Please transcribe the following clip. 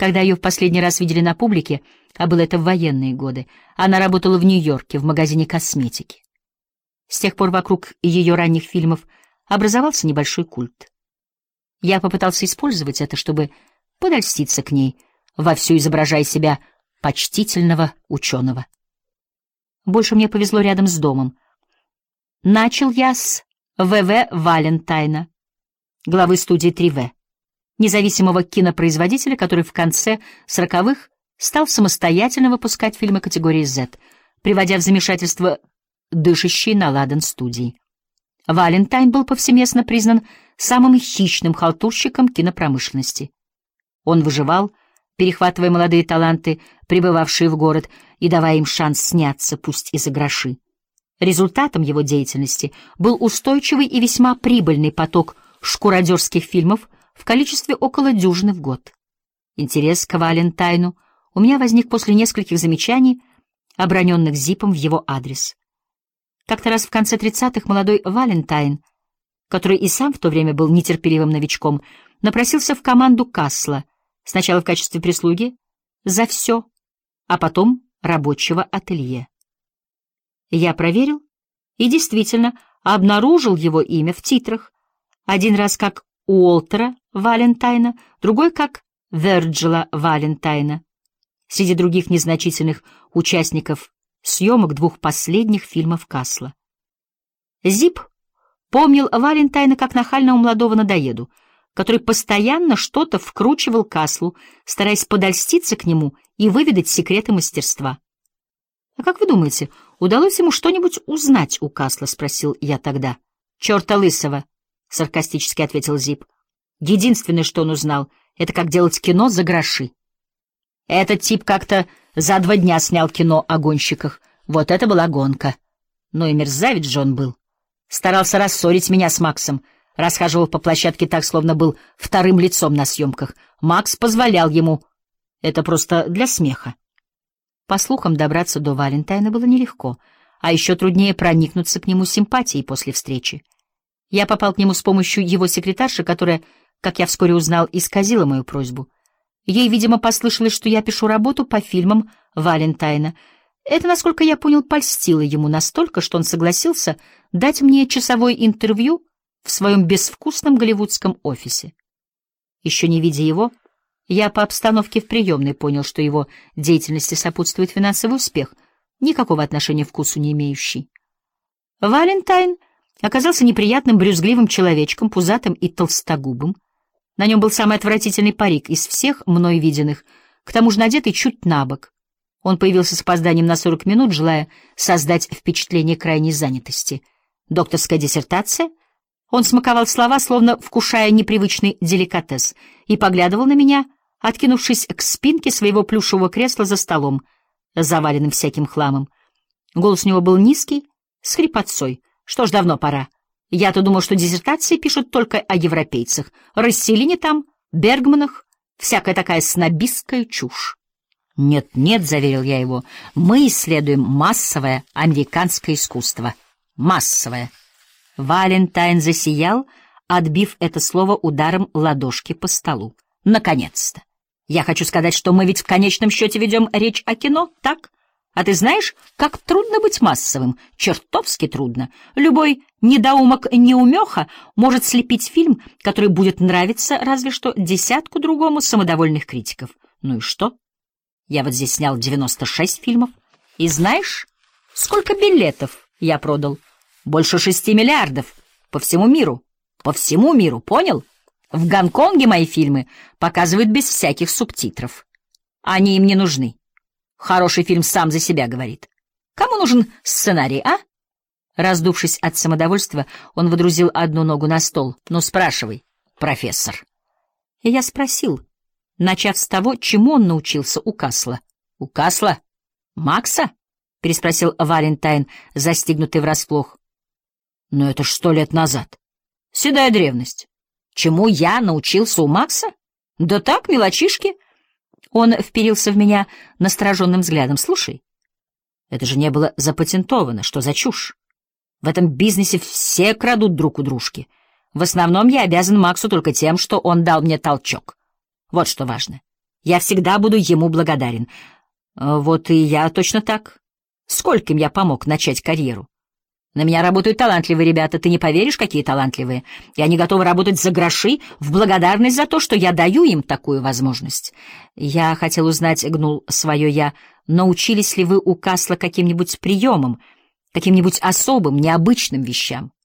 Когда ее в последний раз видели на публике, а было это в военные годы, она работала в Нью-Йорке в магазине косметики. С тех пор вокруг ее ранних фильмов образовался небольшой культ. Я попытался использовать это, чтобы подольститься к ней, вовсю изображая себя почтительного ученого. Больше мне повезло рядом с домом. Начал я с В.В. Валентайна, главы студии 3В, независимого кинопроизводителя, который в конце 40-х стал самостоятельно выпускать фильмы категории Z, приводя в замешательство дышащие на ладан студии. Валентайн был повсеместно признан самым хищным халтурщиком кинопромышленности. Он выживал, перехватывая молодые таланты, прибывавшие в город, и давая им шанс сняться, пусть и за гроши. Результатом его деятельности был устойчивый и весьма прибыльный поток шкуродерских фильмов в количестве около дюжины в год. Интерес к Валентайну у меня возник после нескольких замечаний, оброненных Зипом в его адрес. Как-то раз в конце 30-х молодой Валентайн, который и сам в то время был нетерпеливым новичком, напросился в команду Касла, сначала в качестве прислуги, за все, а потом рабочего ателье. Я проверил и действительно обнаружил его имя в титрах, один раз как Уолтера Валентайна, другой как Верджила Валентайна, среди других незначительных участников съемок двух последних фильмов Касла. Зип помнил Валентайна как нахального молодого надоеду, который постоянно что-то вкручивал Каслу, стараясь подольститься к нему и выведать секреты мастерства. «А как вы думаете, удалось ему что-нибудь узнать у Касла?» — спросил я тогда. «Черта лысого», — саркастически ответил Зип. «Единственное, что он узнал, это как делать кино за гроши. Этот тип как-то за 2 дня снял кино о гонщиках. Вот это была гонка. Ну и мерзавец же он был. Старался рассорить меня с Максом, расхаживал по площадке так, словно был вторым лицом на съемках. Макс позволял ему. Это просто для смеха». По слухам, добраться до Валентайна было нелегко, а еще труднее проникнуться к нему симпатией после встречи. Я попал к нему с помощью его секретарши, которая, как я вскоре узнал, исказила мою просьбу. Ей, видимо, послышалось, что я пишу работу по фильмам Валентайна. Это, насколько я понял, польстило ему настолько, что он согласился дать мне часовое интервью в своем безвкусном голливудском офисе. Еще не видя его, я по обстановке в приемной понял, что его деятельности сопутствует финансовый успех, никакого отношения к вкусу не имеющий. Валентайн оказался неприятным брюзгливым человечком, пузатым и толстогубым. На нем был самый отвратительный парик из всех мной виденных, к тому же надетый чуть набок. Он появился с опозданием на 40 минут, желая создать впечатление крайней занятости. Докторская диссертация? Он смаковал слова, словно вкушая непривычный деликатес, и поглядывал на меня, откинувшись к спинке своего плюшевого кресла за столом, заваленным всяким хламом. Голос у него был низкий, с хрипотцой. Что ж, давно пора. Я-то думал, что диссертации пишут только о европейцах. Расселине там, Бергманах, всякая такая снобистская чушь. «Нет-нет», — заверил я его, — «мы исследуем массовое американское искусство. Массовое». Валентайн засиял, отбив это слово ударом ладошки по столу. «Наконец-то! Я хочу сказать, что мы ведь в конечном счете ведем речь о кино, так? А ты знаешь, как трудно быть массовым? Чертовски трудно. Любой недоумок-неумеха может слепить фильм, который будет нравиться разве что 10 другому самодовольных критиков. Ну и что? Я вот здесь снял 96 фильмов. И знаешь, сколько билетов я продал? Больше 6 миллиардов. По всему миру. По всему миру, понял? В Гонконге мои фильмы показывают без всяких субтитров. Они им не нужны. Хороший фильм сам за себя говорит. Кому нужен сценарий, а?» Раздувшись от самодовольства, он водрузил одну ногу на стол. «Ну, спрашивай, профессор». И я спросил, начав с того, чему он научился у Касла. «У Касла? Макса?» — переспросил Валентайн, застигнутый врасплох. «Но это ж 100 лет назад. Седая древность. Чему я научился у Макса? Да так, мелочишки». Он вперился в меня настороженным взглядом. «Слушай, это же не было запатентовано. Что за чушь? В этом бизнесе все крадут друг у дружки. В основном я обязан Максу только тем, что он дал мне толчок. Вот что важно. Я всегда буду ему благодарен. Вот и я точно так. Скольким я помог начать карьеру. На меня работают талантливые ребята, ты не поверишь, какие талантливые. И они готовы работать за гроши в благодарность за то, что я даю им такую возможность. Я хотел узнать, гнул свое я, научились ли вы у Касла каким-нибудь приемам, каким-нибудь особым, необычным вещам?